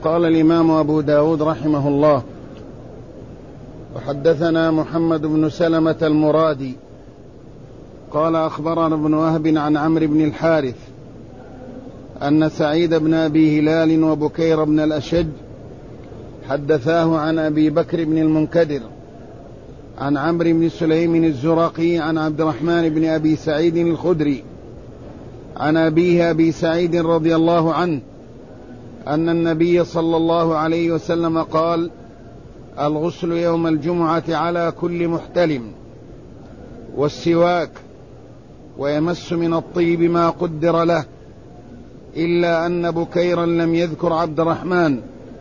قال الإمام أبو داود رحمه الله: وحدثنا محمد بن سلمة المرادي قال أخبرنا ابن وهب عن عمرو بن الحارث أن سعيد بن أبي هلال وبكير بن الأشج حدثاه عن أبي بكر بن المنكدر عن عمرو بن سليم الزرقي عن عبد الرحمن بن أبي سعيد الخدري عن أبيه أبي سعيد رضي الله عنه أن النبي صلى الله عليه وسلم قال: الغسل يوم الجمعة على كل محتلم، والسواك، ويمس من الطيب ما قدر له، إلا أن بكيرا لم يذكر عبد الرحمن،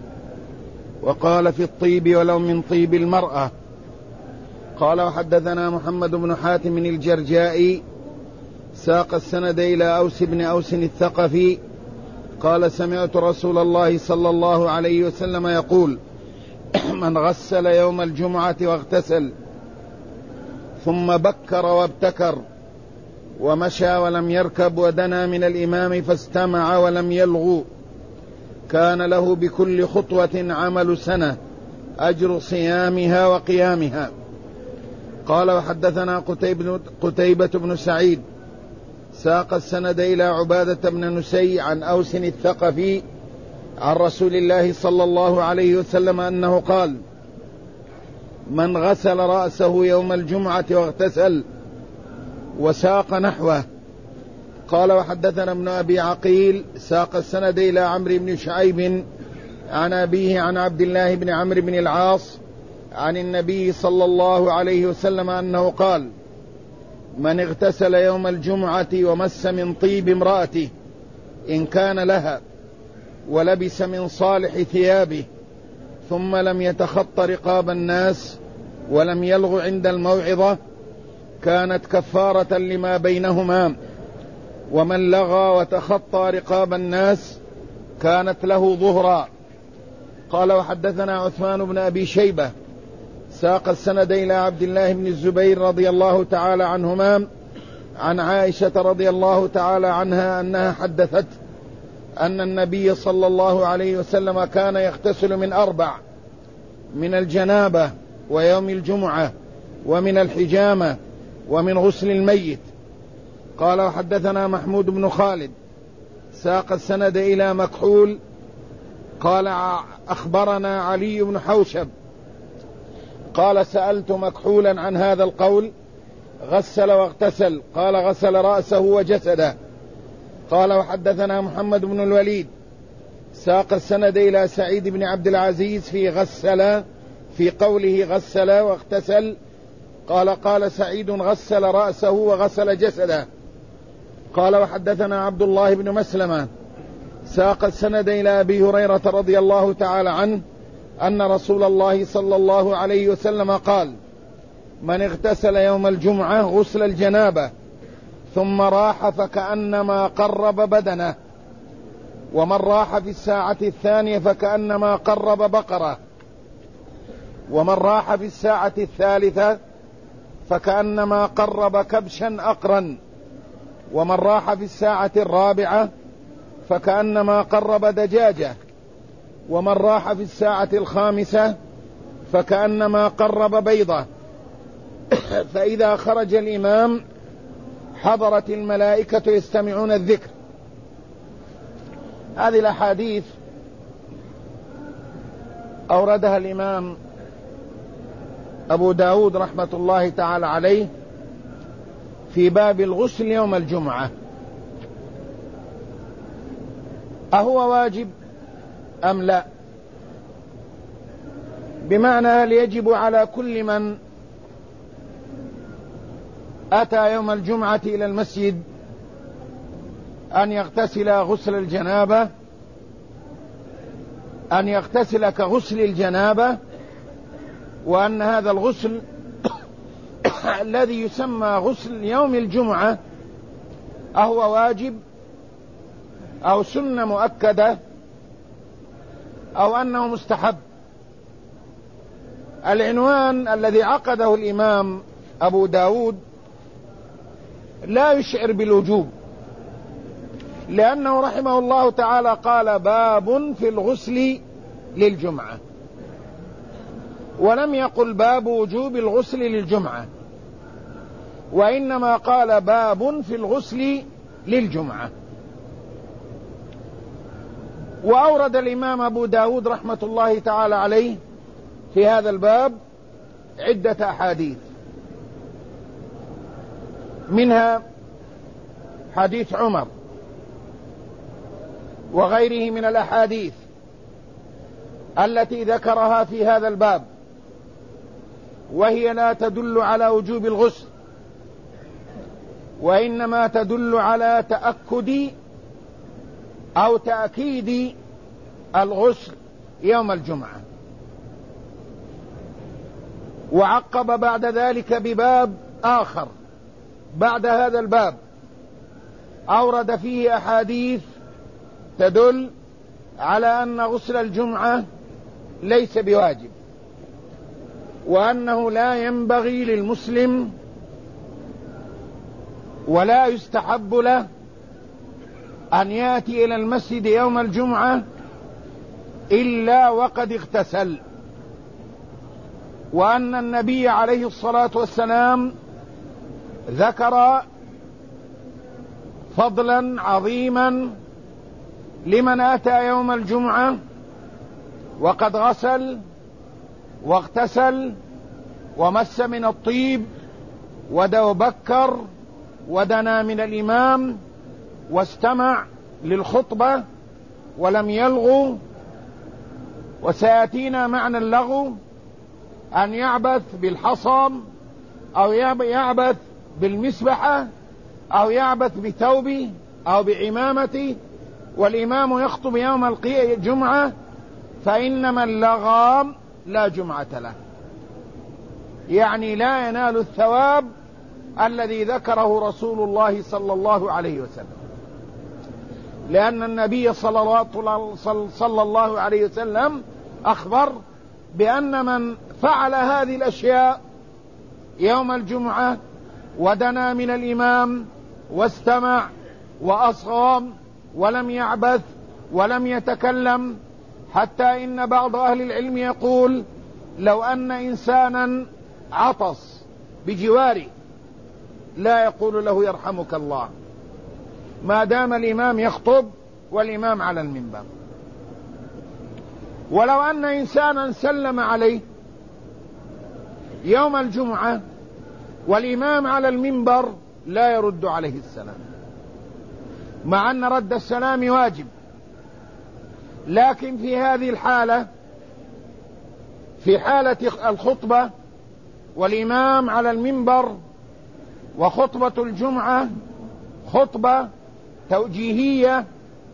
وقال في الطيب ولو من طيب المرأة. قال: وحدثنا محمد بن حاتم الجرجائي ساق السند إلى أوس بن أوس الثقفي قال: سمعت رسول الله صلى الله عليه وسلم يقول: من غسل يوم الجمعة واغتسل ثم بكر وابتكر ومشى ولم يركب ودنا من الإمام فاستمع ولم يلغو كان له بكل خطوة عمل سنة أجر صيامها وقيامها. قال: وحدثنا قتيبة بن سعيد ساق السند إلى عبادة بن نسي عن أوس الثقفي عن رسول الله صلى الله عليه وسلم أنه قال: من غسل رأسه يوم الجمعة واغتسل، وساق نحوه. قال: وحدثنا ابن أبي عقيل ساق السند إلى عمرو بن شعيب عن أبيه عن عبد الله بن عمرو بن العاص عن النبي صلى الله عليه وسلم أنه قال: من اغتسل يوم الجمعة ومس من طيب امرأته إن كان لها ولبس من صالح ثيابه ثم لم يتخط رقاب الناس ولم يلغ عند الموعظة كانت كفارة لما بينهما، ومن لغى وتخطى رقاب الناس كانت له ظهرا. قال: وحدثنا عثمان بن أبي شيبة ساق السند إلى عبد الله بن الزبير رضي الله تعالى عنهما عن عائشة رضي الله تعالى عنها أنها حدثت أن النبي صلى الله عليه وسلم كان يغتسل من 4: من الجنابة، ويوم الجمعة، ومن الحجامة، ومن غسل الميت. قال: وحدثنا محمود بن خالد ساق السند إلى مكحول قال: أخبرنا علي بن حوشب قال: سألت مكحولا عن هذا القول: غسل واغتسل؟ قال: غسل رأسه وجسده. قال: وحدثنا محمد بن الوليد ساق السند إلى سعيد بن عبد العزيز في قوله غسل واغتسل قال سعيد: غسل رأسه وغسل جسده. قال: وحدثنا عبد الله بن مسلمة ساق السند إلى أبي هريرة رضي الله تعالى عنه أن رسول الله صلى الله عليه وسلم قال: من اغتسل يوم الجمعة غسل الجنابة ثم راح فكأنما قرب بدنه، ومن راح في الساعة الثانية فكأنما قرب بقرة، ومن راح في الساعة الثالثة فكأنما قرب كبشا أقرا، ومن راح في الساعة الرابعة فكأنما قرب دجاجة، ومن راح في الساعة الخامسة فكأنما قرب بيضة. فإذا خرج الإمام حضرت الملائكة يستمعون الذكر. هذه الأحاديث أوردها الإمام أبو داود رحمة الله تعالى عليه في باب الغسل يوم الجمعة. أهو واجب أم لا؟ بمعنى هل يجب على كل من أتى يوم الجمعة إلى المسجد أن يغتسل غسل الجنابة، أن يغتسل كغسل الجنابة، وأن هذا الغسل الذي يسمى غسل يوم الجمعة أهو واجب أو سنة مؤكدة أو أنه مستحب؟ العنوان الذي عقده الإمام أبو داود لا يشعر بالوجوب، لأنه رحمه الله تعالى قال: باب في الغسل للجمعة، ولم يقل باب وجوب الغسل للجمعة، وإنما قال باب في الغسل للجمعة. وأورد الإمام أبو داود رحمة الله تعالى عليه في هذا الباب عدة أحاديث، منها حديث عمر وغيره من الأحاديث التي ذكرها في هذا الباب، وهي لا تدل على وجوب الغسل، وإنما تدل على تأكد أو تأكيد الغسل يوم الجمعة. وعقب بعد ذلك بباب آخر بعد هذا الباب أورد فيه أحاديث تدل على أن غسل الجمعة ليس بواجب، وأنه لا ينبغي للمسلم ولا يستحب له أن يأتي إلى المسجد يوم الجمعة إلا وقد اغتسل، وأن النبي عليه الصلاة والسلام ذكر فضلا عظيما لمن أتى يوم الجمعة وقد غسل واغتسل ومس من الطيب وبكر ودنا من الإمام واستمع للخطبة ولم يلغو. وسيأتينا معنى اللغو أن يعبث بالحصى أو يعبث بالمسبحة أو يعبث بثوبه أو بعمامته، والإمام يخطب يوم الجمعة، فإنما اللغى لا جمعة له، يعني لا ينال الثواب الذي ذكره رسول الله صلى الله عليه وسلم، لأن النبي صلى الله عليه وسلم أخبر بأن من فعل هذه الأشياء يوم الجمعة ودنا من الإمام واستمع وأصغى ولم يعبث ولم يتكلم، حتى إن بعض أهل العلم يقول لو أن إنسانا عطس بجواره لا يقول له يرحمك الله ما دام الإمام يخطب والإمام على المنبر. ولو أن إنسانا سلم عليه يوم الجمعة والإمام على المنبر لا يرد عليه السلام، مع أن رد السلام واجب، لكن في هذه الحالة، في حالة الخطبة والإمام على المنبر وخطبة الجمعة خطبة توجيهية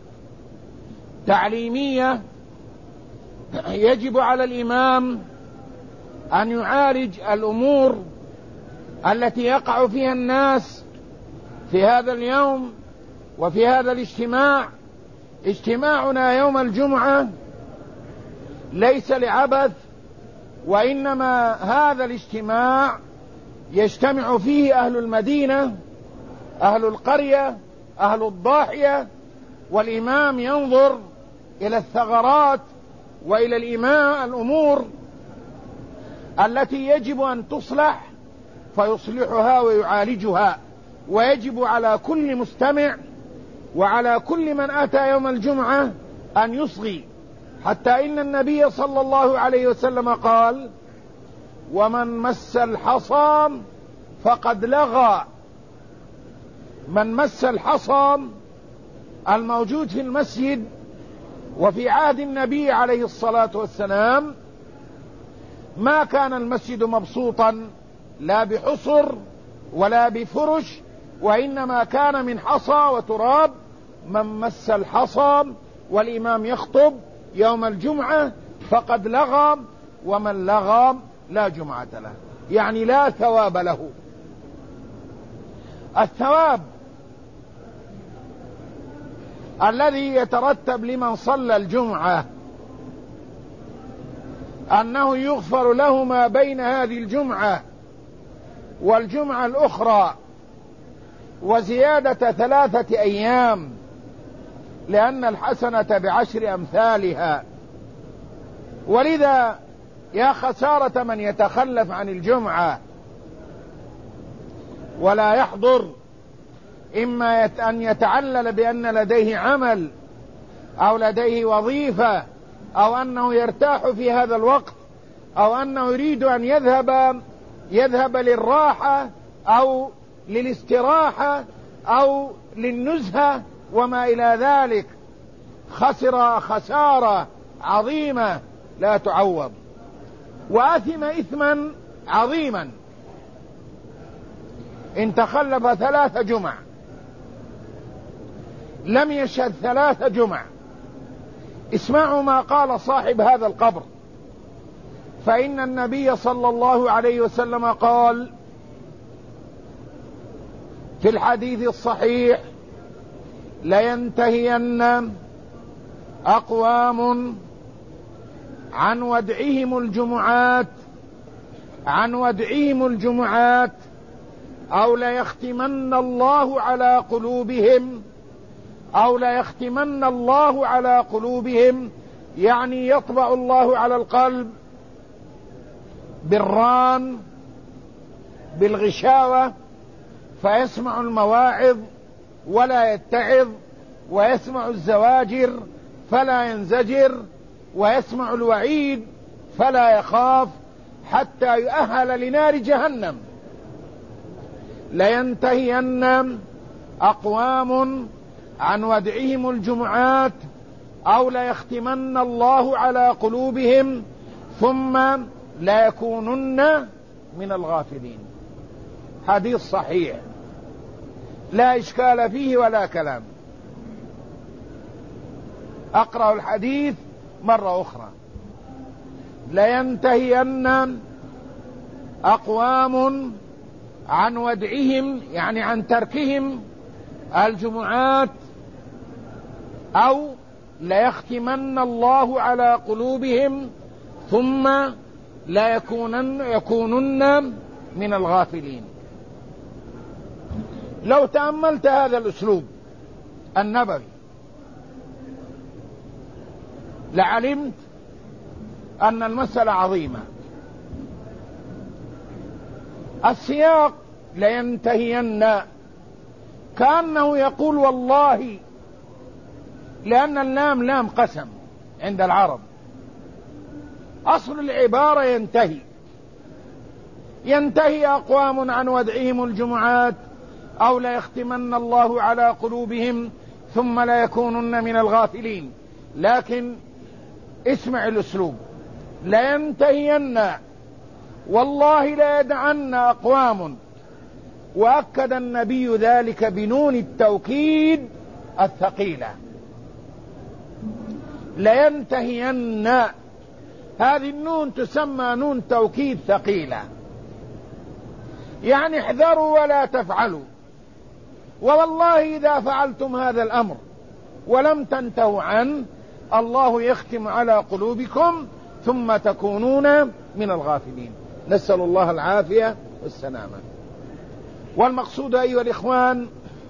تعليمية، يجب على الإمام أن يعالج الأمور التي يقع فيها الناس في هذا اليوم وفي هذا الاجتماع. اجتماعنا يوم الجمعة ليس لعبث، وإنما هذا الاجتماع يجتمع فيه أهل المدينة، أهل القرية، أهل الضاحية، والإمام ينظر إلى الثغرات وإلى الأمور التي يجب أن تصلح فيصلحها ويعالجها. ويجب على كل مستمع وعلى كل من أتى يوم الجمعة أن يصغي، حتى إن النبي صلى الله عليه وسلم قال: ومن مس الحصى فقد لغى. من مس الحصى الموجود في المسجد وفي عهد النبي عليه الصلاة والسلام ما كان المسجد مبسوطا لا بحصر ولا بفرش، وإنما كان من حصى وتراب. من مس الحصى والإمام يخطب يوم الجمعة فقد لغى، ومن لغى لا جمعة له، يعني لا ثواب له. الثواب الذي يترتب لمن صلى الجمعة أنه يغفر له ما بين هذه الجمعة والجمعة الأخرى، وزيادة 3 أيام، لأن الحسنة ب10 أمثالها. ولذا يا خسارة من يتخلف عن الجمعة ولا يحضر، إما أن يتعلل بأن لديه عمل أو لديه وظيفة أو أنه يرتاح في هذا الوقت أو أنه يريد أن يذهب للراحة أو للاستراحة أو للنزهة وما إلى ذلك، خسر خسارة عظيمة لا تعوض، وآثم إثما عظيما إن تخلف 3 جمع، لم يشهد 3 جمع. اسمعوا ما قال صاحب هذا القبر، فإن النبي صلى الله عليه وسلم قال في الحديث الصحيح: لينتهين أقوام عن ودعهم الجمعات أو ليختمن الله على قلوبهم، يعني يطبع الله على القلب بالران بالغشاوة، فيسمع المواعظ ولا يتعظ، ويسمع الزواجر فلا ينزجر، ويسمع الوعيد فلا يخاف، حتى يؤهل لنار جهنم. لينتهين أقوام عن ودعهم الجمعات أو ليختمن الله على قلوبهم ثم ليكونن من الغافلين. حديث صحيح لا إشكال فيه ولا كلام. أقرأ الحديث مرة أخرى: لينتهين أقوام عن ودعهم، يعني عن تركهم الجمعات، أو ليختمن الله على قلوبهم ثم لا يكونن من الغافلين. لو تأملت هذا الأسلوب النبوي لعلمت أن المسألة عظيمة. السياق لينتهين كأنه يقول والله، لأن اللام لام قسم عند العرب، أصل العبارة ينتهي أقوام عن ودعهم الجمعات أو لا يختمن الله على قلوبهم ثم لا يكونن من الغافلين. لكن اسمع الأسلوب: لينتهين، والله لا يدعن أقوام، وأكد النبي ذلك بنون التوكيد الثقيلة. لينتهين، هذه النون تسمى نون توكيد ثقيلة، يعني احذروا ولا تفعلوا، والله إذا فعلتم هذا الأمر ولم تنتهوا عنه الله يختم على قلوبكم ثم تكونون من الغافلين. نسأل الله العافية والسلامة. والمقصود أيها الإخوان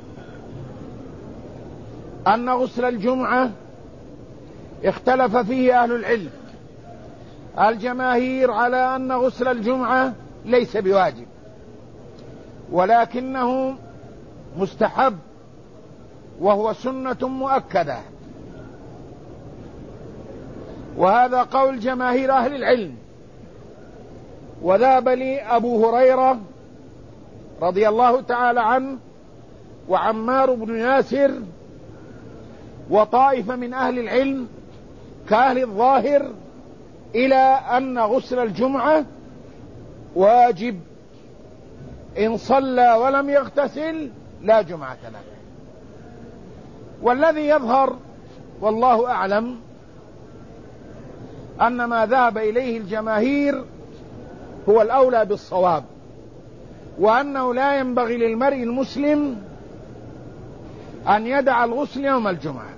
أن غسل الجمعة اختلف فيه أهل العلم. الجماهير على أن غسل الجمعة ليس بواجب، ولكنه مستحب وهو سنة مؤكدة، وهذا قول جماهير أهل العلم. وذهب لي أبو هريرة رضي الله تعالى عنه وعمار بن ياسر وطائفة من أهل العلم كأهل الظاهر إلى أن غسل الجمعة واجب، إن صلى ولم يغتسل لا جمعة له. والذي يظهر والله أعلم أن ما ذهب إليه الجماهير هو الأولى بالصواب، وأنه لا ينبغي للمرء المسلم أن يدع الغسل يوم الجمعة.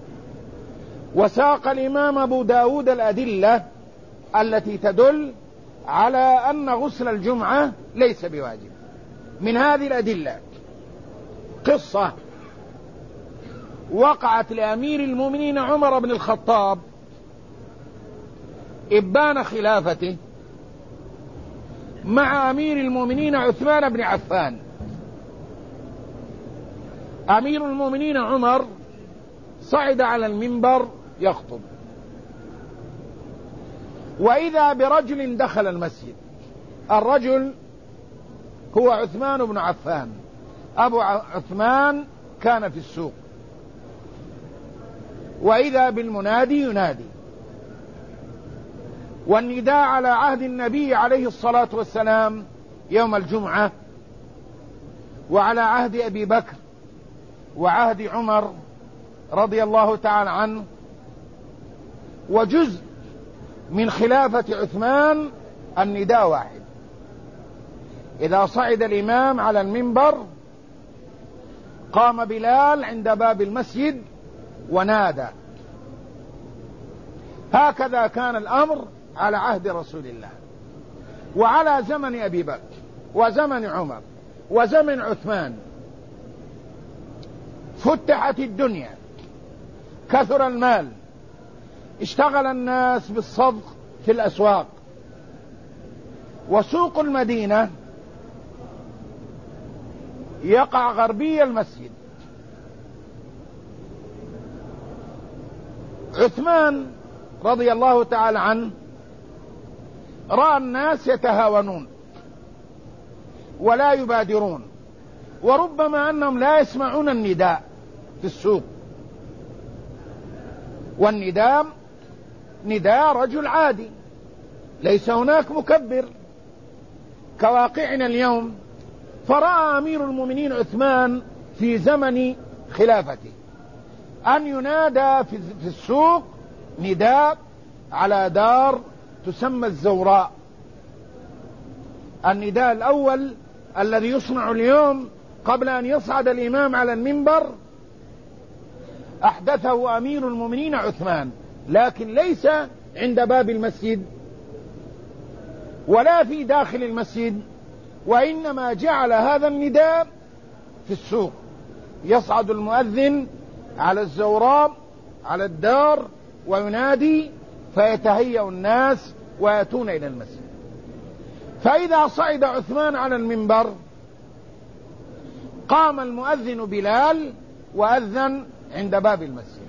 وساق الإمام أبو داود الأدلة التي تدل على أن غسل الجمعة ليس بواجب. من هذه الأدلة قصة وقعت لأمير المؤمنين عمر بن الخطاب، إبان خلافته مع أمير المؤمنين عثمان بن عفان. أمير المؤمنين عمر صعد على المنبر يخطب، وإذا برجل دخل المسجد. الرجل هو عثمان بن عفان. أبو عثمان كان في السوق، وإذا بالمنادي ينادي. والنداء على عهد النبي عليه الصلاة والسلام يوم الجمعة، وعلى عهد أبي بكر وعهد عمر رضي الله تعالى عنه، وجزء من خلافة عثمان النداء واحد. إذا صعد الإمام على المنبر قام بلال عند باب المسجد ونادى. هكذا كان الأمر على عهد رسول الله، وعلى زمن أبي بكر وزمن عمر وزمن عثمان. فتحت الدنيا، كثر المال، اشتغل الناس بالصدق في الأسواق. وسوق المدينة يقع غربي المسجد. عثمان رضي الله تعالى عنه رأى الناس يتهاونون ولا يبادرون، وربما أنهم لا يسمعون النداء في السوق. والنداء نداء رجل عادي، ليس هناك مكبر كواقعنا اليوم. فرأى أمير المؤمنين عثمان في زمن خلافته أن ينادى في السوق نداء على دار تسمى الزوراء. النداء الأول الذي يصنع اليوم قبل أن يصعد الإمام على المنبر أحدثه أمير المؤمنين عثمان، لكن ليس عند باب المسجد ولا في داخل المسجد، وإنما جعل هذا النداء في السوق. يصعد المؤذن على الزوراء على الدار وينادي، فيتهيأ الناس ويأتون إلى المسجد. فإذا صعد عثمان على المنبر قام المؤذن بلال وأذن عند باب المسجد.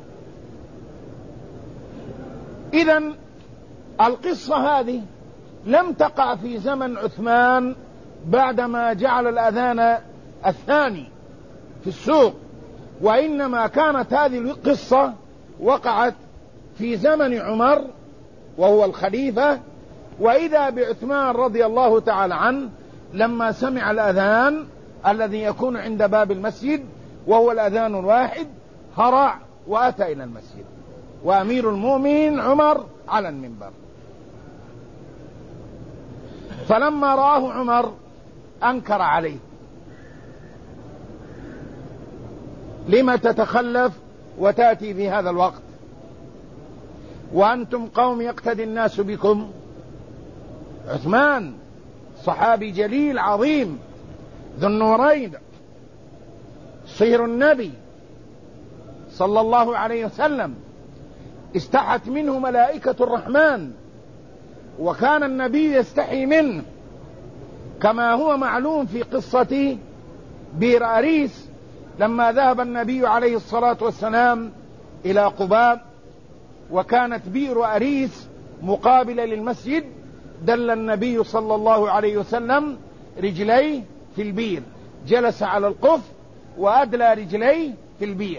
إذن القصة هذه لم تقع في زمن عثمان بعدما جعل الأذان الثاني في السوق، وإنما كانت هذه القصة وقعت في زمن عمر وهو الخليفة. وإذا بعثمان رضي الله تعالى عنه لما سمع الأذان الذي يكون عند باب المسجد وهو الأذان الواحد هرع وأتى إلى المسجد، وأمير المؤمنين عمر على المنبر. فلما رآه عمر أنكر عليه: لم تتخلف وتأتي في هذا الوقت وأنتم قوم يقتدي الناس بكم؟ عثمان صحابي جليل عظيم ذو النورين، صهر النبي صلى الله عليه وسلم، استحت منه ملائكة الرحمن، وكان النبي يستحي منه، كما هو معلوم في قصة بئر أريس لما ذهب النبي عليه الصلاة والسلام إلى قباء، وكانت بئر أريس مقابلة للمسجد. دل النبي صلى الله عليه وسلم رجليه في البئر، جلس على القف وأدلى رجليه في البئر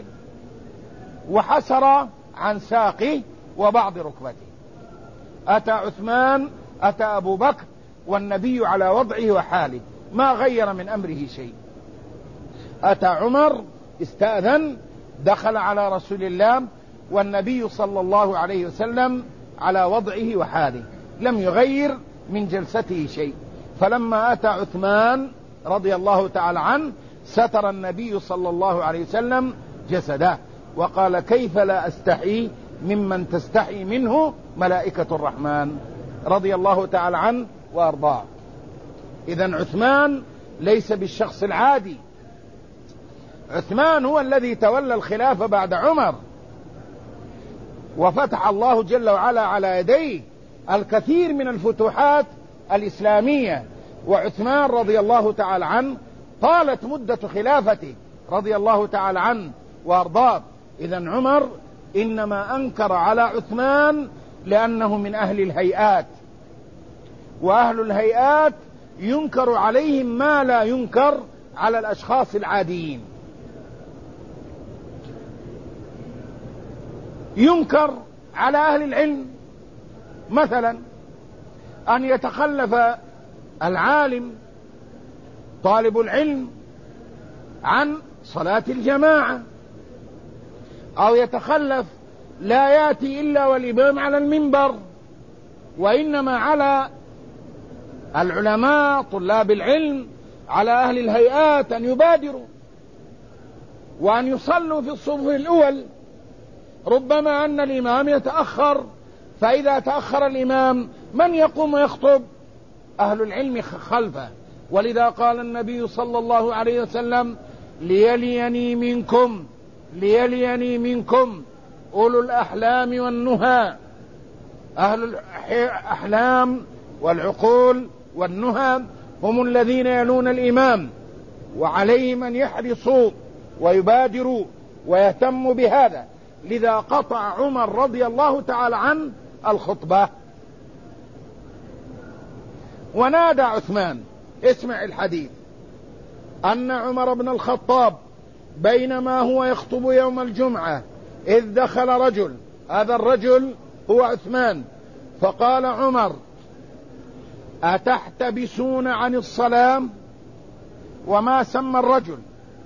وحسر عن ساقه وبعض ركبته. أتى عثمان، أتى أبو بكر، والنبي على وضعه وحاله ما غير من أمره شيء. أتى عمر استأذن، دخل على رسول الله والنبي صلى الله عليه وسلم على وضعه وحاله، لم يغير من جلسته شيء. فلما أتى عثمان رضي الله تعالى عنه ستر النبي صلى الله عليه وسلم جسده وقال: كيف لا أستحي ممن تستحي منه ملائكة الرحمن، رضي الله تعالى عنه وأرضاه. إذن عثمان ليس بالشخص العادي، عثمان هو الذي تولى الخلافة بعد عمر، وفتح الله جل وعلا على يديه الكثير من الفتوحات الإسلامية. وعثمان رضي الله تعالى عنه طالت مدة خلافته رضي الله تعالى عنه وأرضاه. إذن عمر إنما أنكر على عثمان لأنه من أهل الهيئات، وأهل الهيئات ينكر عليهم ما لا ينكر على الأشخاص العاديين. ينكر على أهل العلم مثلا أن يتخلف العالم طالب العلم عن صلاة الجماعة، أو يتخلف لا يأتي إلا والإمام على المنبر، وإنما على العلماء طلاب العلم على أهل الهيئات أن يبادروا وأن يصلوا في الصف الأول، ربما أن الإمام يتأخر، فإذا تأخر الإمام من يقوم ويخطب؟ أهل العلم خلفه. ولذا قال النبي صلى الله عليه وسلم: ليليني منكم أولو الأحلام والنهى. أهل الأحلام والعقول والنهى هم الذين يلون الإمام، وعليهم أن يحرصوا ويبادروا ويهتموا بهذا. لذا قطع عمر رضي الله تعالى عنه الخطبة ونادى عثمان. اسمع الحديث: أن عمر بن الخطاب بينما هو يخطب يوم الجمعة إذ دخل رجل، هذا الرجل هو عثمان، فقال عمر: أتحتبسون عن الصلاة؟ وما سمى الرجل.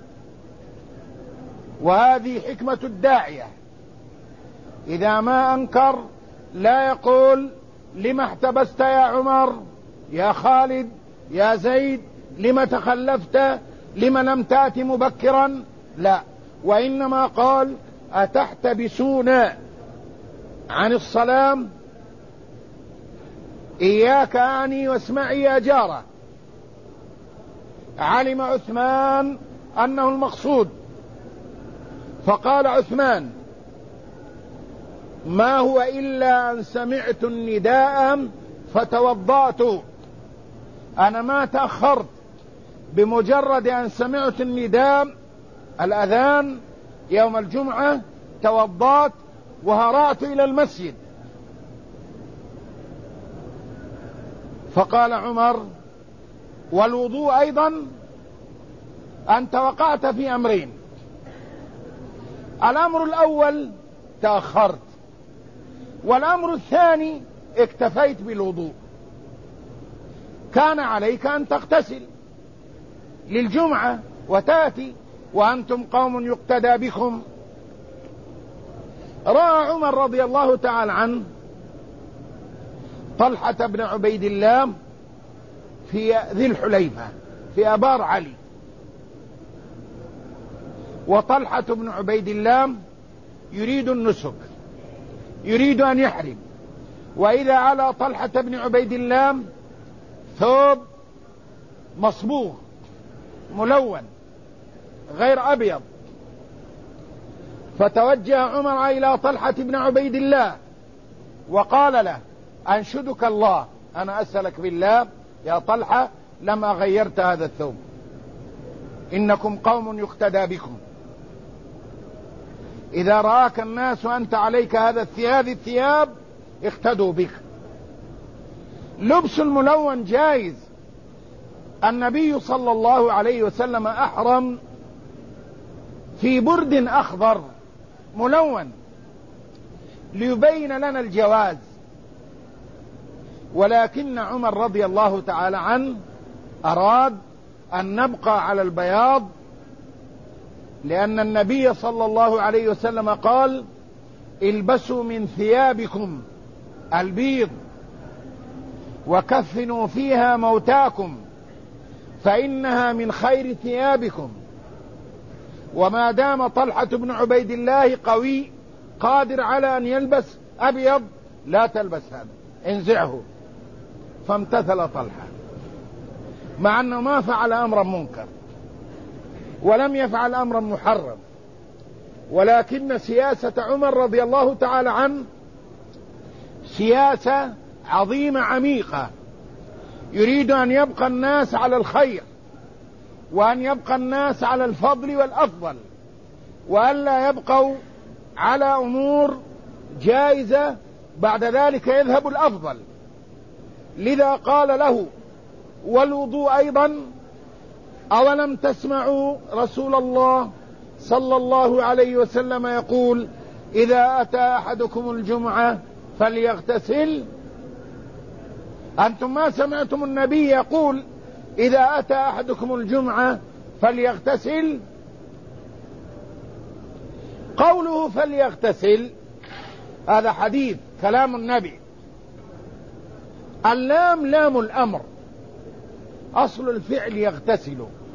وهذه حكمة الداعية، إذا ما أنكر لا يقول: لما احتبست يا عمر، يا خالد، يا زيد، لما تخلفت، لما لم تأت مبكرا، لا، وإنما قال: أتحتبسون عن الصلاة؟ إياك أعني واسمعي يا جارة. علم عثمان أنه المقصود، فقال عثمان: ما هو إلا أن سمعت النداء فتوضأت. أنا ما تأخرت، بمجرد أن سمعت النداء الأذان يوم الجمعة توضأت وهرعت إلى المسجد. فقال عمر: والوضوء أيضا؟ أنت وقعت في أمرين: الأمر الأول تأخرت، والأمر الثاني اكتفيت بالوضوء. كان عليك أن تغتسل للجمعة وتأتي، وأنتم قوم يقتدى بكم. رأى عمر رضي الله تعالى عنه طلحة بن عبيد الله في ذي الحليفة في أبار علي، وطلحة بن عبيد الله يريد النسك، يريد أن يحرم، وإذا على طلحة بن عبيد الله ثوب مصبوغ ملون غير أبيض، فتوجه عمر إلى طلحة بن عبيد الله وقال له: أنشدك الله، أنا أسألك بالله يا طلحة لما غيرت هذا الثوب، إنكم قوم يقتدى بكم، إذا رآك الناس وأنت عليك هذا الثياب اقتدوا بك. لبس الملون جائز. النبي صلى الله عليه وسلم أحرم في برد أخضر ملون ليبين لنا الجواز، ولكن عمر رضي الله تعالى عنه أراد أن نبقى على البياض، لأن النبي صلى الله عليه وسلم قال: البسوا من ثيابكم البيض وكفنوا فيها موتاكم فإنها من خير ثيابكم. وما دام طلحة بن عبيد الله قوي قادر على أن يلبس أبيض، لا تلبس هذا، انزعه. فامتثل طلحة، مع أنه ما فعل أمرا منكر ولم يفعل أمرا محرم، ولكن سياسة عمر رضي الله تعالى عنه سياسة عظيمة عميقة، يريد أن يبقى الناس على الخير، وأن يبقى الناس على الفضل والأفضل، وألا يبقوا على أمور جائزة بعد ذلك يذهب الأفضل. لذا قال له: والوضوء أيضا، أولم تسمعوا رسول الله صلى الله عليه وسلم يقول: إذا أتى أحدكم الجمعة فليغتسل؟ أنتم ما سمعتم النبي يقول: إذا أتى أحدكم الجمعة فليغتسل؟ قوله فليغتسل هذا حديث كلام النبي، اللام لام الأمر، أصل الفعل يغتسل،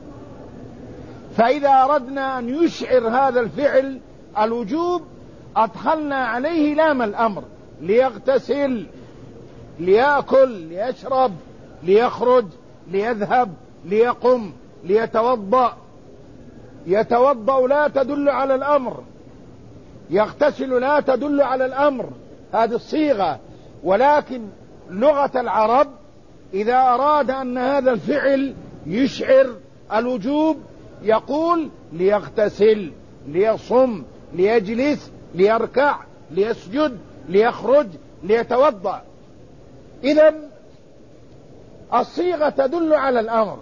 فإذا أردنا أن يشعر هذا الفعل الوجوب أدخلنا عليه لام الأمر، ليغتسل، ليأكل، ليشرب، ليخرج، ليذهب، ليقم، ليتوضأ. يتوضأ لا تدل على الأمر، يغتسل لا تدل على الأمر، هذه الصيغة. ولكن لغة العرب إذا أراد أن هذا الفعل يشعر الوجوب يقول: ليغتسل، ليصم، ليجلس، ليركع، ليسجد، ليخرج، ليتوضأ. إذن الصيغة تدل على الأمر.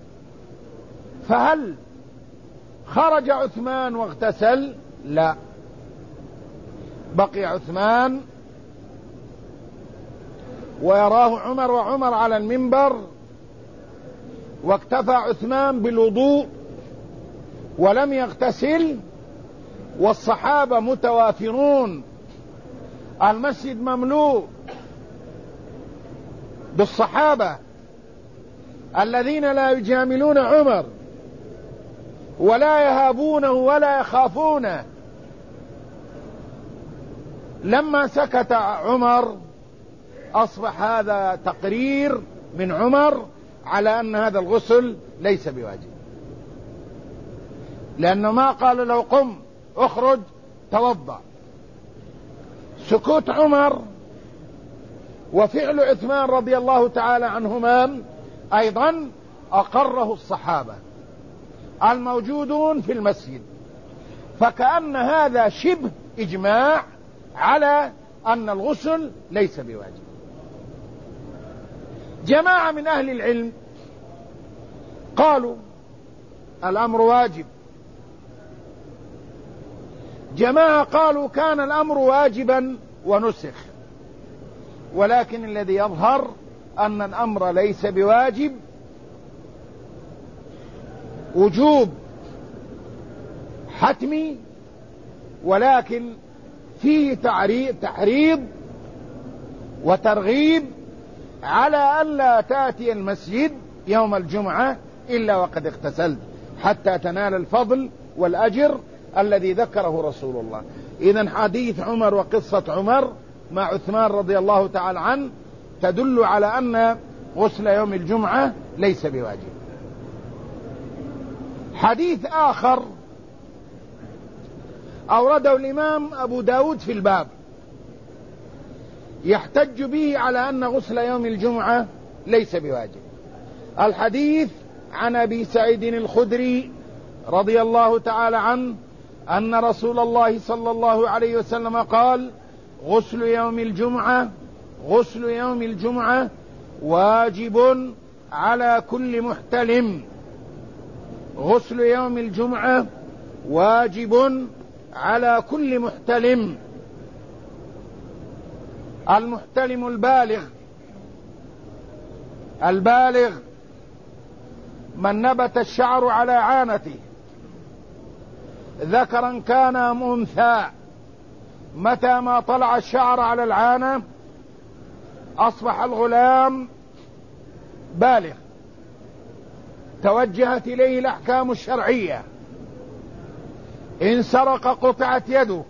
فهل خرج عثمان واغتسل؟ لا، بقي عثمان ويراه عمر، وعمر على المنبر، واكتفى عثمان بالوضوء ولم يغتسل، والصحابة متوافرون، المسجد مملوء بالصحابة الذين لا يجاملون عمر ولا يهابونه ولا يخافونه. لما سكت عمر أصبح هذا تقرير من عمر على أن هذا الغسل ليس بواجب، لأنه ما قال له قم اخرج توضأ. سكوت عمر وفعل عثمان رضي الله تعالى عنهما أيضا أقره الصحابة الموجودون في المسجد، فكأن هذا شبه إجماع على أن الغسل ليس بواجب. جماعة من أهل العلم قالوا الأمر واجب، جماعة قالوا كان الأمر واجبا ونسخ، ولكن الذي يظهر أن الأمر ليس بواجب، وجوب حتمي، ولكن فيه تحريض وترغيب على ألا تأتي المسجد يوم الجمعة إلا وقد اغتسلت حتى تنال الفضل والأجر الذي ذكره رسول الله. إذن حديث عمر وقصة عمر مع عثمان رضي الله تعالى عنه تدل على أن غسل يوم الجمعة ليس بواجب. حديث آخر أورده الإمام أبو داود في الباب يحتج به على أن غسل يوم الجمعة ليس بواجب. الحديث عن أبي سعيد الخدري رضي الله تعالى عنه أن رسول الله صلى الله عليه وسلم قال: غسل يوم الجمعة واجب على كل محتلم. غسل يوم الجمعة واجب على كل محتلم. المحتلم البالغ من نبت الشعر على عانته، ذكرا كان أم أنثى، متى ما طلع الشعر على العانة أصبح الغلام بالغ، توجهت إليه الأحكام الشرعية. إن سرق قطعت يده،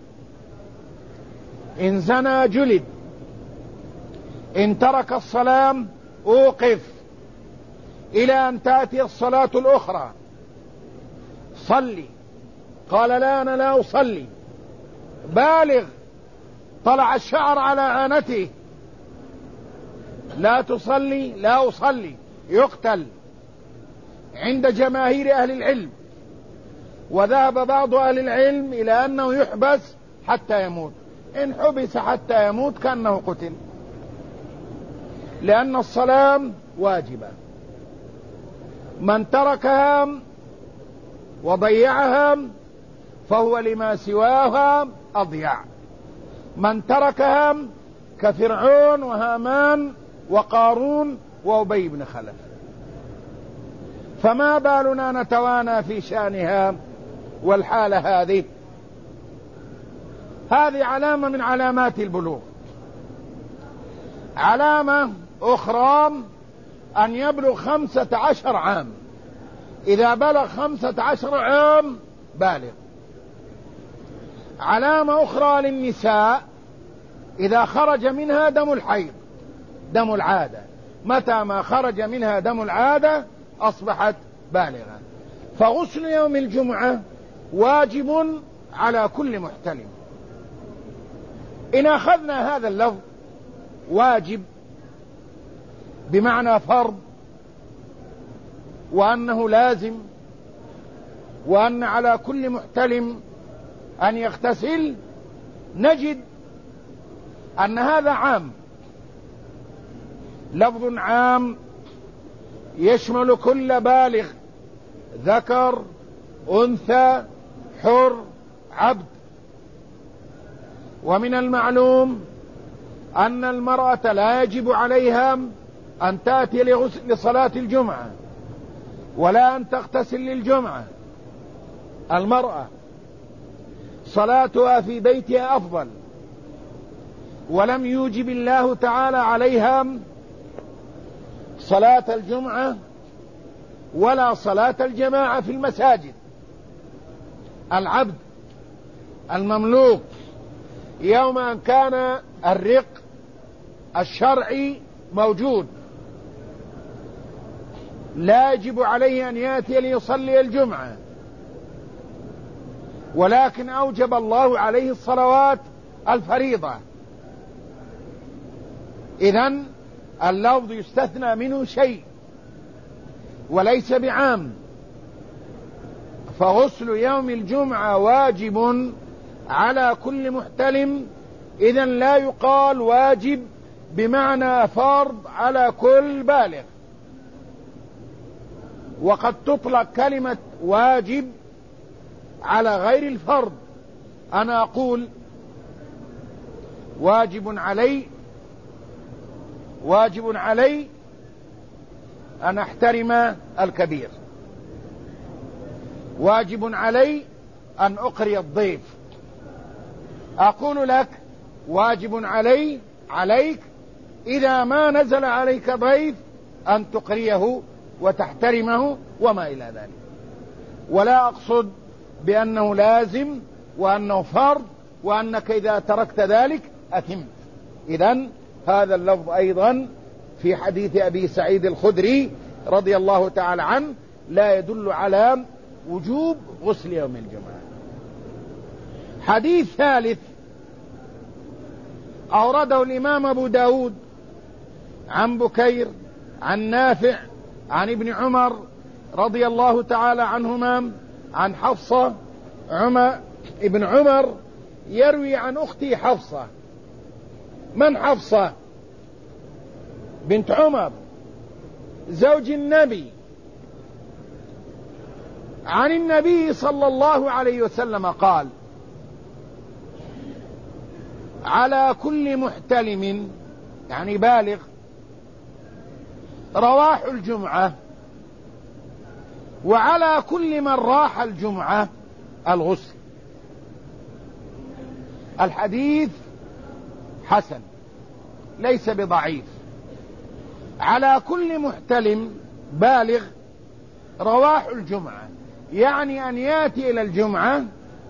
إن زنى جلد، إن ترك الصلاة أوقف إلى أن تأتي الصلاة الأخرى. صلي، قال: لا، أنا لا أصلي. بالغ، طلع الشعر على عانته، لا تصلي لا أصلي، يقتل عند جماهير أهل العلم. وذهب بعض أهل العلم إلى أنه يحبس حتى يموت، إن حبس حتى يموت كأنه قتل، لأن الصلاة واجبة. من تركها وضيعها فهو لما سواها أضيع. من تركها كفرعون وهامان وقارون وأبي بن خلف، فما بالنا نتوانى في شأنها والحالة هذه علامة من علامات البلوغ. علامة أخرى أن يبلغ 15 عام، إذا بلغ 15 عام بالغ. علامة أخرى للنساء إذا خرج منها دم الحيض، دم العادة، متى ما خرج منها دم العادة أصبحت بالغة. فغسل يوم الجمعة واجب على كل محتلم. إن أخذنا هذا اللفظ واجب بمعنى فرض، وأنه لازم، وأن على كل محتلم أن يغتسل، نجد أن هذا عام، لفظ عام يشمل كل بالغ، ذكر أنثى حر عبد. ومن المعلوم أن المرأة لا يجب عليها أن تأتي لصلاة الجمعة ولا أن تغتسل للجمعة. المرأة صلاتها في بيتها أفضل، ولم يوجب الله تعالى عليها صلاة الجمعة ولا صلاة الجماعة في المساجد. العبد المملوك يوم أن كان الرق الشرعي موجود لا يجب عليه أن يأتي ليصلي الجمعة، ولكن أوجب الله عليه الصلوات الفريضة. إذن اللفظ يستثنى منه شيء وليس بعام. فغسل يوم الجمعة واجب على كل محتلم، إذن لا يقال واجب بمعنى فرض على كل بالغ. وقد تطلق كلمة واجب على غير الفرض. أنا أقول واجب علي أن أحترم الكبير، واجب علي أن أقري الضيف. أقول لك واجب عليك إذا ما نزل عليك ضيف أن تقريه وتحترمه وما إلى ذلك، ولا أقصد بأنه لازم وأنه فرض وأنك إذا تركت ذلك أتمت. إذن هذا اللفظ أيضا في حديث أبي سعيد الخدري رضي الله تعالى عنه لا يدل على وجوب غسل يوم الجمعة. حديث ثالث أورده الإمام أبو داود عن بكير عن نافع عن ابن عمر رضي الله تعالى عنهما عن حفصة. ابن عمر يروي عن أختي حفصة. من حفصة؟ بنت عمر زوج النبي، عن النبي صلى الله عليه وسلم قال: على كل محتلم، يعني بالغ، رواح الجمعة، وعلى كل من راح الجمعة الغسل. الحديث حسن ليس بضعيف. على كل محتلم بالغ رواح الجمعة، يعني أن يأتي إلى الجمعة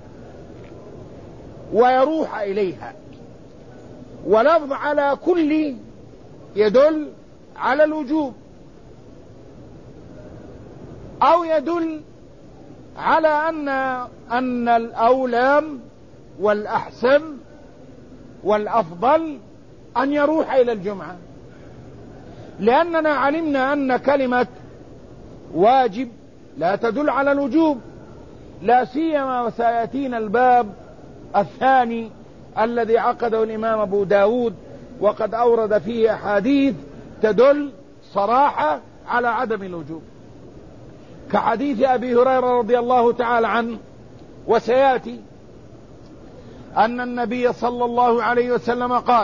ويروح إليها. ولفظ على كل يدل على الوجوب، أو يدل على أن الأولى والأحسن والأفضل أن يروح إلى الجمعة. لأننا علمنا أن كلمة واجب لا تدل على الوجوب، لا سيما وسيأتينا الباب الثاني الذي عقده الإمام أبو داود، وقد أورد فيه أحاديث تدل صراحة على عدم الوجوب، كحديث أبي هريرة رضي الله تعالى عنه، وسيأتي أن النبي صلى الله عليه وسلم قال: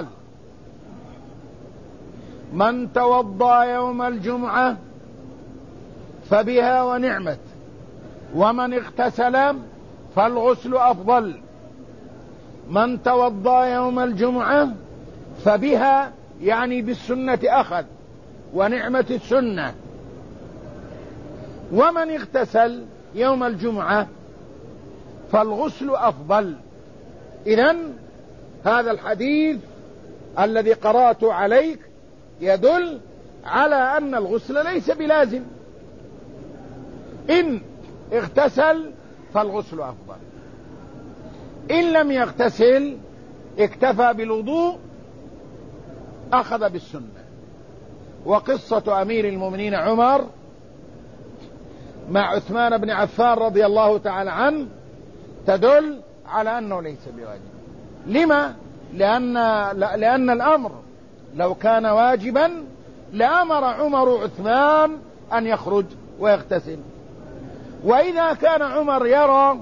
من توضأ يوم الجمعة فبها ونعمت، ومن اغتسل فالغسل أفضل. من توضأ يوم الجمعة فبها يعني بالسنة أخذ، ونعمة السنة. ومن اغتسل يوم الجمعة فالغسل أفضل. إذن هذا الحديث الذي قرأته عليك يدل على أن الغسل ليس بلازم، إن اغتسل فالغسل أفضل، إن لم يغتسل اكتفى بالوضوء أخذ بالسنة. وقصة أمير المؤمنين عمر مع عثمان بن عفان رضي الله تعالى عنه تدل على أنه ليس بواجب. لما؟ لأن الأمر لو كان واجبا لأمر عمر عثمان أن يخرج ويغتسل. وإذا كان عمر يرى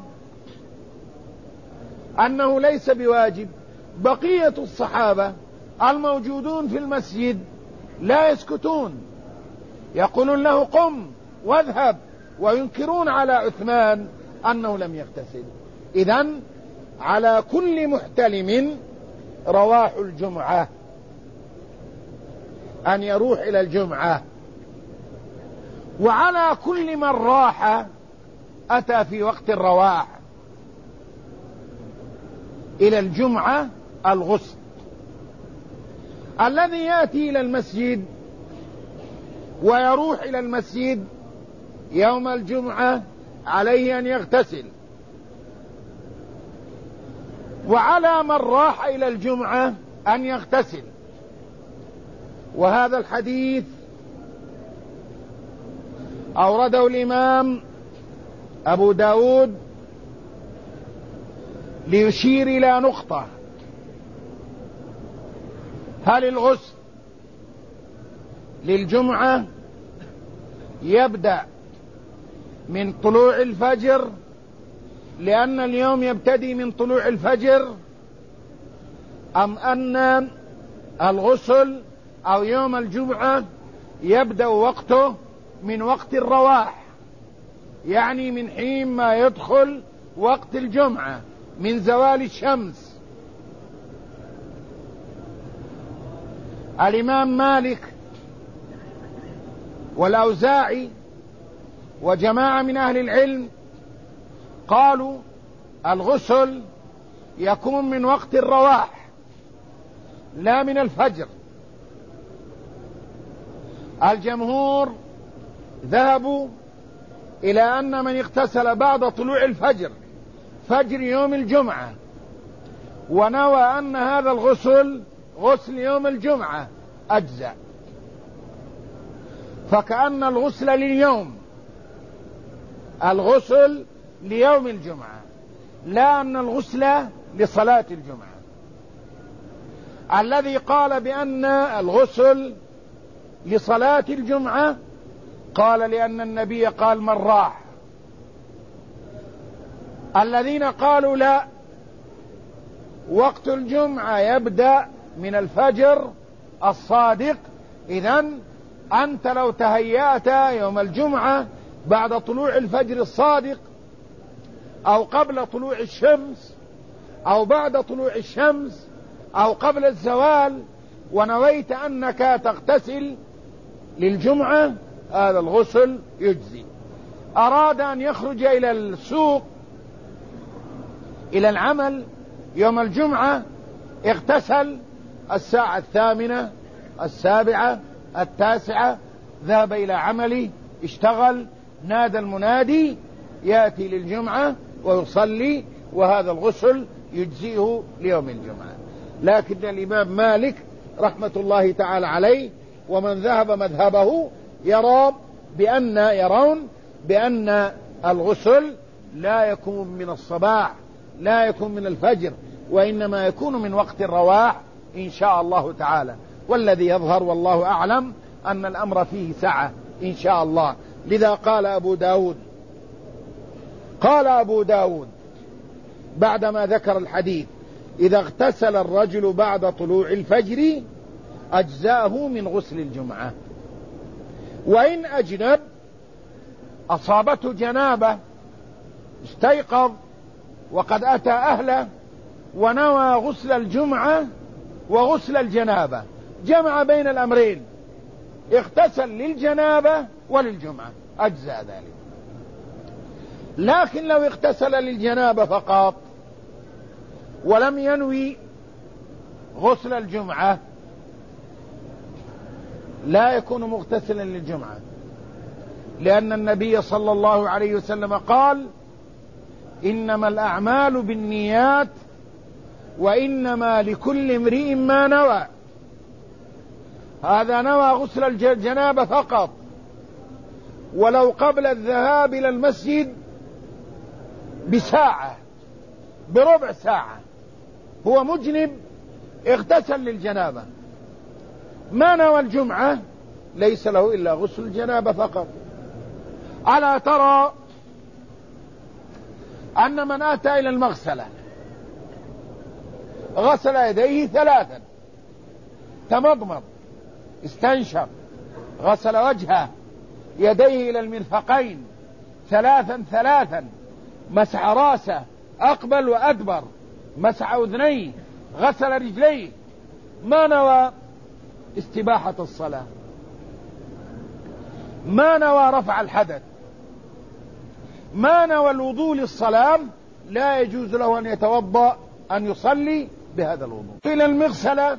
أنه ليس بواجب، بقية الصحابة الموجودون في المسجد لا يسكتون، يقولون له قم واذهب، وينكرون على عثمان أنه لم يغتسل. إذن على كل محتلم رواح الجمعة أن يروح إلى الجمعة، وعلى كل من راح أتى في وقت الرواح إلى الجمعة الغسل. الذي يأتي إلى المسجد ويروح إلى المسجد يوم الجمعة عليه أن يغتسل، وعلى من راح إلى الجمعة أن يغتسل. وهذا الحديث أورده الإمام أبو داود ليشير إلى نقطة: هل الغسل للجمعة يبدأ من طلوع الفجر لأن اليوم يبتدي من طلوع الفجر، أم أن الغسل أو يوم الجمعة يبدأ وقته من وقت الرواح، يعني من حين ما يدخل وقت الجمعة من زوال الشمس؟ الإمام مالك والأوزاعي وجماعة من أهل العلم قالوا الغسل يكون من وقت الرواح لا من الفجر. الجمهور ذهبوا إلى أن من اغتسل بعد طلوع الفجر فجر يوم الجمعة ونوى أن هذا الغسل غسل يوم الجمعة أجزاء، فكأن الغسل لليوم، الغسل ليوم الجمعة، لا أن الغسل لصلاة الجمعة. الذي قال بأن الغسل لصلاة الجمعة قال لأن النبي قال من راح. الذين قالوا لا، وقت الجمعة يبدأ من الفجر الصادق، إذن أنت لو تهيأت يوم الجمعة بعد طلوع الفجر الصادق أو قبل طلوع الشمس أو بعد طلوع الشمس أو قبل الزوال ونويت أنك تغتسل للجمعة، هذا الغسل يجزي. أراد أن يخرج إلى السوق إلى العمل يوم الجمعة، اغتسل الساعة 8 7 9، ذهب إلى عمله، اشتغل، نادى المنادي، يأتي للجمعة ويصلي، وهذا الغسل يجزيه ليوم الجمعة. لكن الإمام مالك رحمة الله تعالى عليه ومن ذهب مذهبه يرون بأن الغسل لا يكون من الصباح، لا يكون من الفجر، وإنما يكون من وقت الرواح إن شاء الله تعالى. والذي يظهر والله أعلم أن الأمر فيه سعة إن شاء الله. لذا قال أبو داود بعدما ذكر الحديث: إذا اغتسل الرجل بعد طلوع الفجر أجزاه من غسل الجمعة. وإن أجنب أصابته جنابة، استيقظ وقد أتى أهله ونوى غسل الجمعة وغسل الجنابة، جمع بين الأمرين، اغتسل للجنابة وللجمعة، أجزاء ذلك. لكن لو اغتسل للجنابة فقط ولم ينوي غسل الجمعة لا يكون مغتسلا للجمعة، لأن النبي صلى الله عليه وسلم قال: إنما الأعمال بالنيات وإنما لكل امرئ ما نوى. هذا نوى غسل الجنابة فقط، ولو قبل الذهاب إلى المسجد بساعة بربع ساعة هو مجنب اغتسل للجنابة، ما نوى الجمعة ليس له إلا غسل الجنابة فقط. ألا ترى أن من أتى إلى المغسلة غسل يديه 3، تمضمض، استنشق، غسل وجهه، يديه إلى المرفقين 3، مسح راسه أقبل وأدبر، مسح أذنيه، غسل رجليه، ما نوى استباحة الصلاة، ما نوى رفع الحدث، ما نوى الوضوء للصلاة، لا يجوز له أن يتوضأ أن يصلي بهذا الوضوء. إلى المغسلة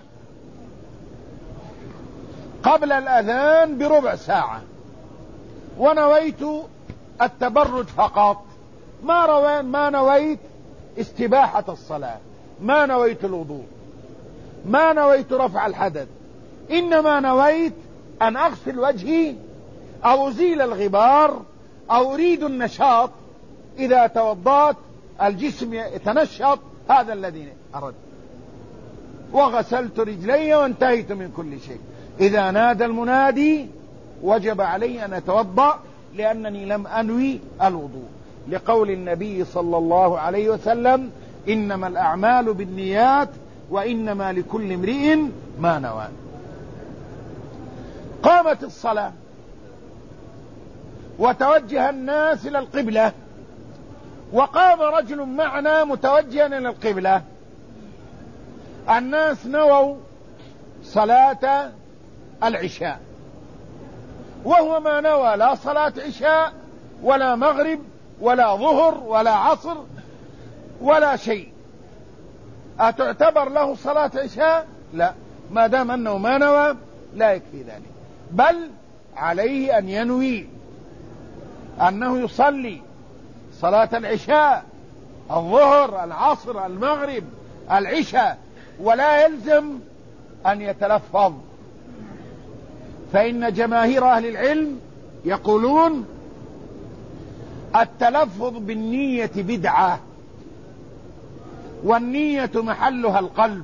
قبل الأذان بربع ساعة ونويت التبرد فقط، ما نويت استباحة الصلاة، ما نويت الوضوء، ما نويت رفع الحدث، إنما نويت أن أغسل وجهي أو أزيل الغبار أو أريد النشاط. إذا توضأت الجسم يتنشط، هذا الذي أردت، وغسلت رجلي وانتهيت من كل شيء. إذا نادى المنادي وجب علي أن أتوضأ، لأنني لم أنوي الوضوء، لقول النبي صلى الله عليه وسلم: إنما الأعمال بالنيات وإنما لكل امرئ ما نوى. قامت الصلاة وتوجه الناس إلى القبلة، وقام رجل معنا متوجها إلى القبلة. الناس نووا صلاة العشاء، وهو ما نوى لا صلاة عشاء ولا مغرب ولا ظهر ولا عصر ولا شيء. أتعتبر له صلاة عشاء؟ لا، ما دام أنه ما نوى لا يكفي ذلك، بل عليه أن ينوي أنه يصلي صلاة العشاء، الظهر، العصر، المغرب، العشاء، ولا يلزم أن يتلفظ، فإن جماهير أهل العلم يقولون التلفظ بالنية بدعة، والنية محلها القلب.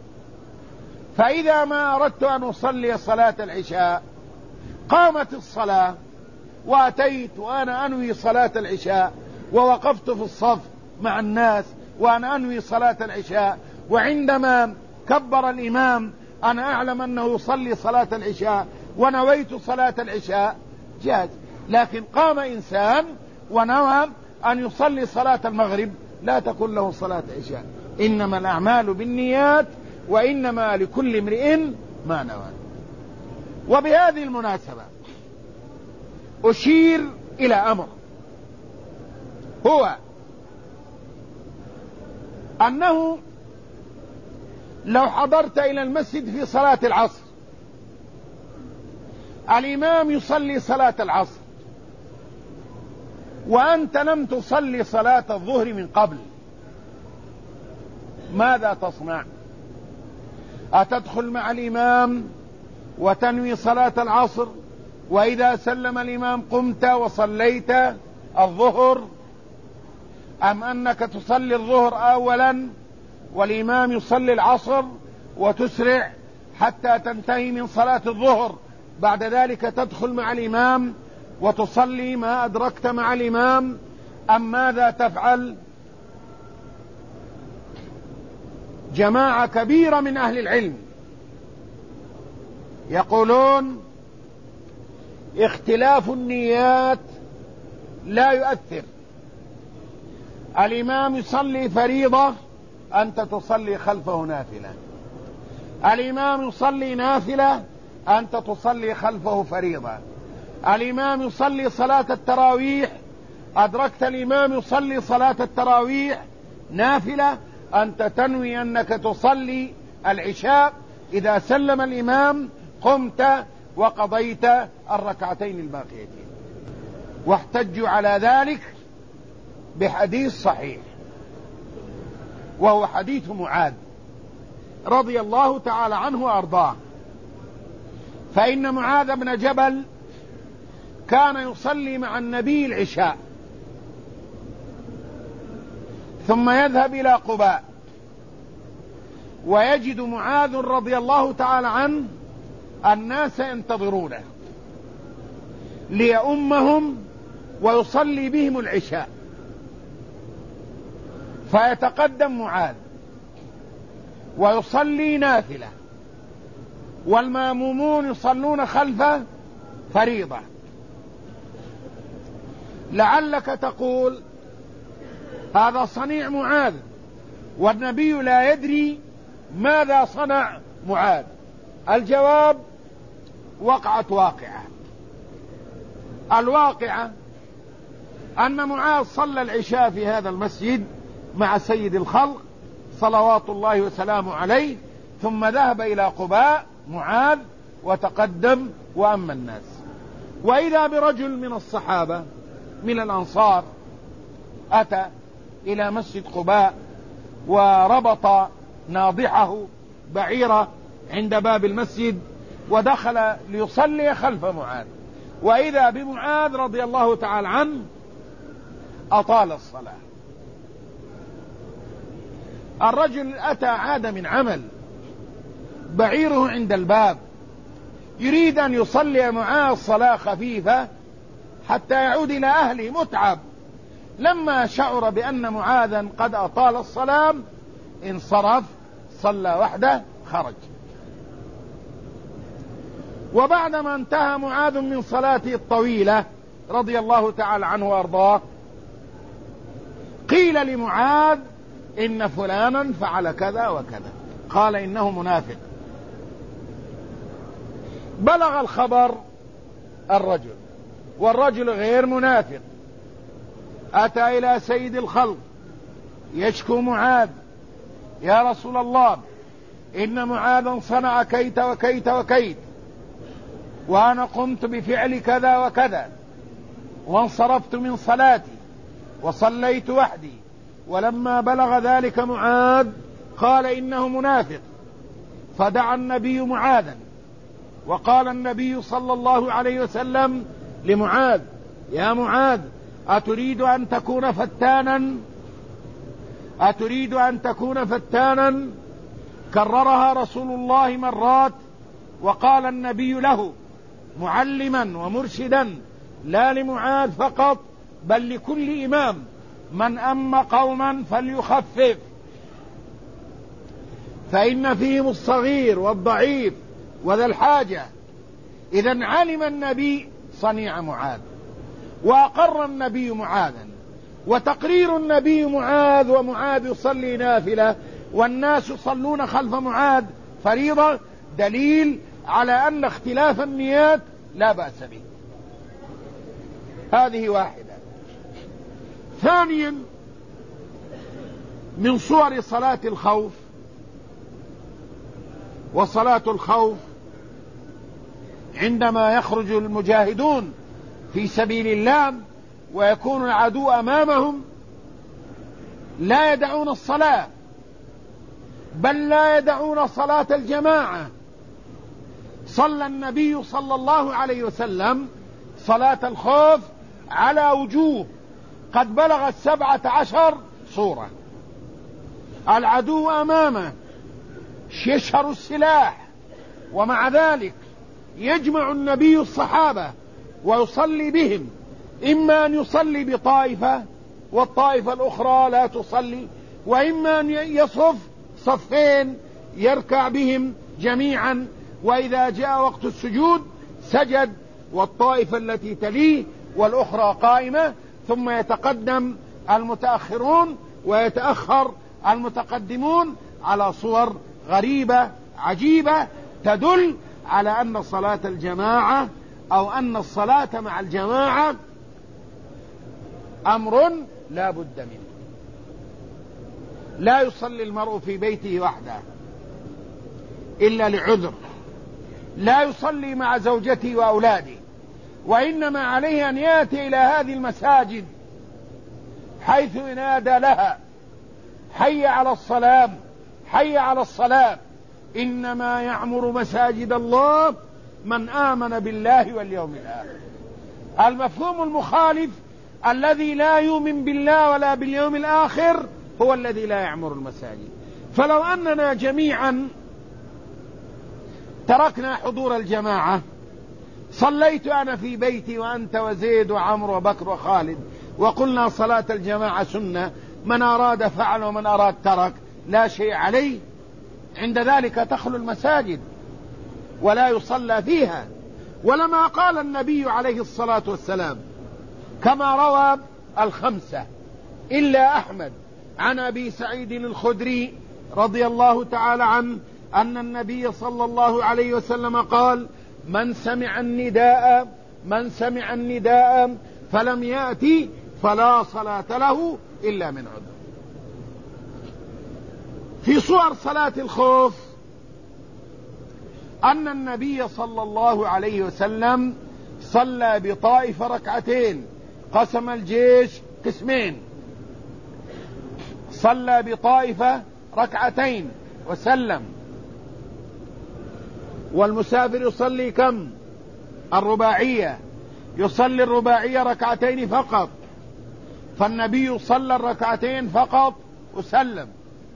فإذا ما أردت أن أصلي صلاة العشاء، قامت الصلاة وأتيت وأنا أنوي صلاة العشاء، ووقفت في الصف مع الناس وأنا أنوي صلاة العشاء، وعندما كبر الإمام أنا أعلم أنه يصلي صلاة العشاء ونويت صلاة العشاء، جاز. لكن قام إنسان ونوى أن يصلي صلاة المغرب، لا تكون له صلاة عشاء. إنما الأعمال بالنيات وإنما لكل امرئ ما نوى. وبهذه المناسبة أشير إلى أمر، هو أنه لو حضرت إلى المسجد في صلاة العصر، الإمام يصلي صلاة العصر وأنت لم تصلي صلاة الظهر من قبل، ماذا تصنع؟ أتدخل مع الإمام وتنوي صلاة العصر، وإذا سلم الإمام قمت وصليت الظهر، أم أنك تصلي الظهر أولا والإمام يصلي العصر وتسرع حتى تنتهي من صلاة الظهر، بعد ذلك تدخل مع الإمام وتصلي ما أدركت مع الإمام، أم ماذا تفعل؟ جماعة كبيرة من أهل العلم يقولون اختلاف النيات لا يؤثر. الإمام يصلي فريضة، أنت تصلي خلفه نافلة. الإمام يصلي نافلة، أنت تصلي خلفه فريضة. الإمام يصلي صلاة التراويح، أدركت الإمام يصلي صلاة التراويح نافلة، أنت تنوي أنك تصلي العشاء، إذا سلم الإمام قمت وقضيت الركعتين الباقيتين. واحتجوا على ذلك بحديث صحيح، وهو حديث معاذ رضي الله تعالى عنه وأرضاه. فإن معاذ بن جبل كان يصلي مع النبي العشاء ثم يذهب إلى قباء، ويجد معاذ رضي الله تعالى عنه الناس ينتظرونه ليؤمهم ويصلي بهم العشاء، فيتقدم معاذ ويصلي نافلة، والمامومون يصلون خلفه فريضة. لعلك تقول هذا صنيع معاذ، والنبي لا يدري ماذا صنع معاذ. الجواب: وقعت واقعة. الواقعة أن معاذ صلى العشاء في هذا المسجد مع سيد الخلق صلوات الله وسلامه عليه، ثم ذهب إلى قباء معاذ وتقدم وأما الناس. وإذا برجل من الصحابة من الأنصار أتى إلى مسجد قباء وربط ناضحه بعيرة عند باب المسجد ودخل ليصلي خلف معاذ، وإذا بمعاذ رضي الله تعالى عنه أطال الصلاة. الرجل أتى عاد من عمل، بعيره عند الباب، يريد أن يصلي معاذ صلاة خفيفة حتى يعود إلى أهله متعب. لما شعر بأن معاذا قد أطال الصلاة انصرف، صلى وحده، خرج. وبعدما انتهى معاذ من صلاته الطويلة رضي الله تعالى عنه وأرضاه، قيل لمعاذ إن فلانا فعل كذا وكذا، قال إنه منافق. بلغ الخبر الرجل، والرجل غير منافق، أتى إلى سيد الخلق يشكو معاذ: يا رسول الله، إن معاذا صنع كيت وكيت وكيت، وأنا قمت بفعل كذا وكذا، وانصرفت من صلاتي وصليت وحدي. ولما بلغ ذلك معاذ قال إنه منافق، فدعا النبي معاذا، وقال النبي صلى الله عليه وسلم لمعاذ: يا معاذ، أتريد أن تكون فتانا؟ أتريد أن تكون فتانا؟ كررها رسول الله مرات، وقال النبي له معلما ومرشدا لا لمعاذ فقط بل لكل إمام: من أم قوما فليخفف، فإن فيهم الصغير والضعيف وذا الحاجة. إذن علم النبي صنيع معاذ، وأقر النبي معاذا، وتقرير النبي معاذ ومعاذ يصلي نافلة والناس يصلون خلف معاذ فريضة دليل على أن اختلاف النيات لا بأس به. هذه واحدة. ثانيا، من صور صلاة الخوف، وصلاة الخوف عندما يخرج المجاهدون في سبيل الله ويكون العدو أمامهم لا يدعون الصلاة، بل لا يدعون صلاة الجماعة، صلى النبي صلى الله عليه وسلم صلاة الخوف على وجوه قد بلغت 17 صورة. العدو أمامه يشهر السلاح، ومع ذلك يجمع النبي الصحابة ويصلي بهم، إما أن يصلي بطائفة والطائفة الأخرى لا تصلي، وإما أن يصف صفين يركع بهم جميعا، وإذا جاء وقت السجود سجد والطائفة التي تليه والأخرى قائمة، ثم يتقدم المتأخرون ويتأخر المتقدمون على صور غريبة عجيبة تدل على أن صلاة الجماعة أو أن الصلاة مع الجماعة أمر لا بد منه. لا يصلي المرء في بيته وحده إلا لعذر، لا يصلي مع زوجته وأولاده، وإنما عليه أن يأتي إلى هذه المساجد حيث ينادى لها حي على الصلاة حي على الصلاة. إنما يعمر مساجد الله من آمن بالله واليوم الآخر. المفهوم المخالف الذي لا يؤمن بالله ولا باليوم الآخر هو الذي لا يعمر المساجد. فلو أننا جميعا تركنا حضور الجماعة، صليت أنا في بيتي وأنت وزيد وعمر وبكر وخالد، وقلنا صلاة الجماعة سنة، من أراد فعل ومن أراد ترك، لا شيء عليه، عند ذلك تخلو المساجد ولا يصلى فيها. ولما قال النبي عليه الصلاة والسلام كما روى الخمسة إلا أحمد عن أبي سعيد الخدري رضي الله تعالى عنه أن النبي صلى الله عليه وسلم قال: من سمع النداء فلم يأتي فلا صلاة له إلا من عذر. في صور صلاة الخوف أن النبي صلى الله عليه وسلم صلى بطائفة ركعتين، قسم الجيش قسمين، صلى بطائفة ركعتين وسلم. والمسافر يصلي كم؟ الرباعية، يصلي الرباعية ركعتين فقط، فالنبي صلى الركعتين فقط وسلم،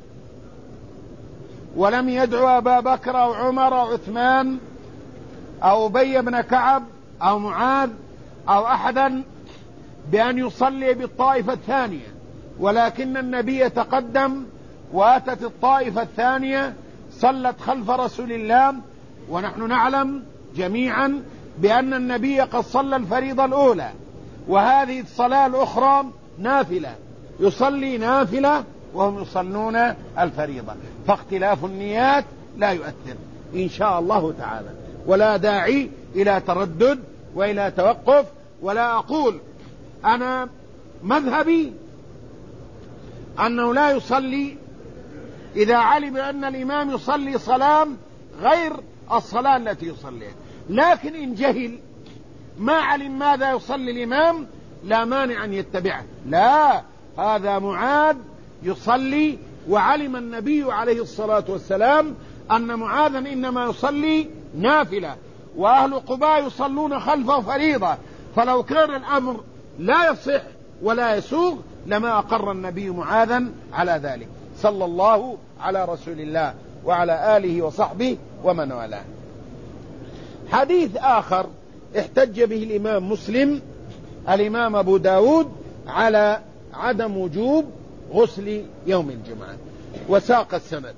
ولم يدعو أبا بكر أو عمر أو عثمان أو أبي بن كعب أو معاذ أو أحدا بأن يصلي بالطائفة الثانية، ولكن النبي تقدم وأتت الطائفة الثانية صلت خلف رسول الله. ونحن نعلم جميعا بأن النبي قد صلى الفريضة الأولى، وهذه الصلاة الأخرى نافلة، يصلي نافلة وهم يصلون الفريضة، فاختلاف النيات لا يؤثر إن شاء الله تعالى، ولا داعي إلى تردد وإلى توقف. ولا أقول أنا مذهبي أنه لا يصلي إذا علم أن الإمام يصلي صلاة غير الصلاة التي يصليها، لكن إن جهل ما علم ماذا يصلي الإمام لا مانع أن يتبعه. لا، هذا معاذ يصلي، وعلم النبي عليه الصلاة والسلام أن معاذا إنما يصلي نافلة، وأهل قباء يصلون خلفه فريضة، فلو كان الأمر لا يصح ولا يسوغ لما أقر النبي معاذا على ذلك، صلى الله على رسول الله وعلى آله وصحبه ومن والاه. حديث آخر احتج به الإمام مسلم الإمام أبو داود على عدم وجوب غسل يوم الجمعة، وساق السند.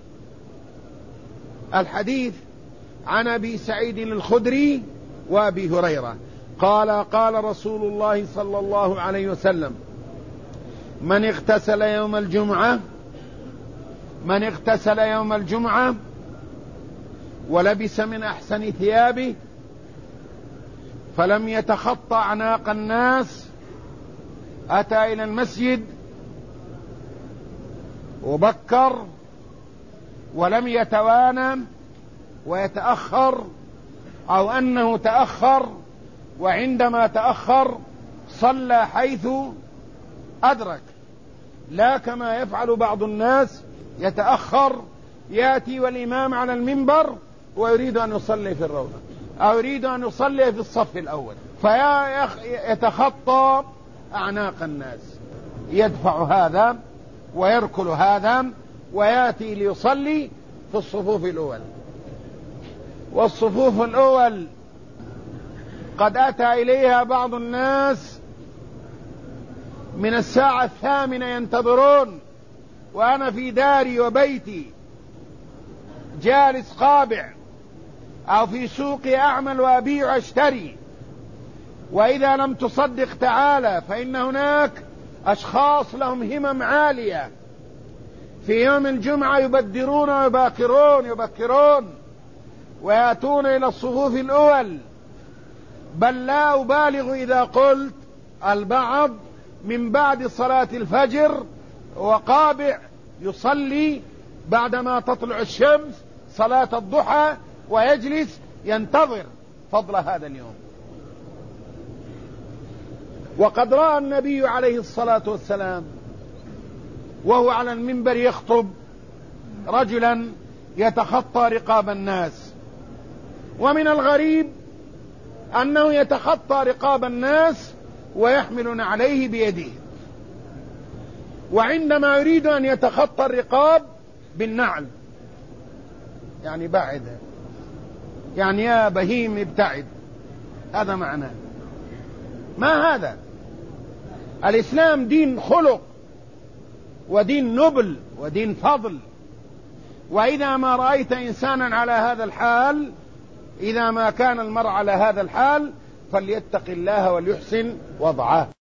الحديث عن أبي سعيد الخدري وأبي هريرة قال: قال رسول الله صلى الله عليه وسلم: من اغتسل يوم الجمعة ولبس من أحسن ثيابه فلم يتخطى أعناق الناس أتى إلى المسجد وبكر ولم يتوانى ويتأخر، أو أنه تأخر، وعندما تأخر صلى حيث أدرك، لا كما يفعل بعض الناس يتأخر يأتي والإمام على المنبر ويريد أن يصلي في الروضة أو يريد أن يصلي في الصف الأول، فيتخطى أعناق الناس، يدفع هذا ويركل هذا ويأتي ليصلي في الصفوف الأول. والصفوف الأول قد أتى إليها بعض الناس من الساعة 8 ينتظرون، وأنا في داري وبيتي جالس قابع، أو في سوقي أعمل وأبيع وأشتري، وإذا لم تصدق تعالى فإن هناك أشخاص لهم همم عالية في يوم الجمعة يبدرون ويبكرون ويأتون إلى الصفوف الأول. بل لا أبالغ إذا قلت البعض من بعد صلاة الفجر وقابع يصلي بعدما تطلع الشمس صلاة الضحى ويجلس ينتظر فضل هذا اليوم. وقد رأى النبي عليه الصلاة والسلام وهو على المنبر يخطب رجلا يتخطى رقاب الناس، ومن الغريب أنه يتخطى رقاب الناس ويحمل عليه بيده، وعندما يريد أن يتخطى الرقاب بالنعل يعني بعد، يعني يا بهيم ابتعد، هذا معناه. ما هذا؟ الإسلام دين خلق ودين نبل ودين فضل. وإذا ما رأيت إنسانا على هذا الحال، إذا ما كان المرء على هذا الحال، فليتق الله وليحسن وضعه.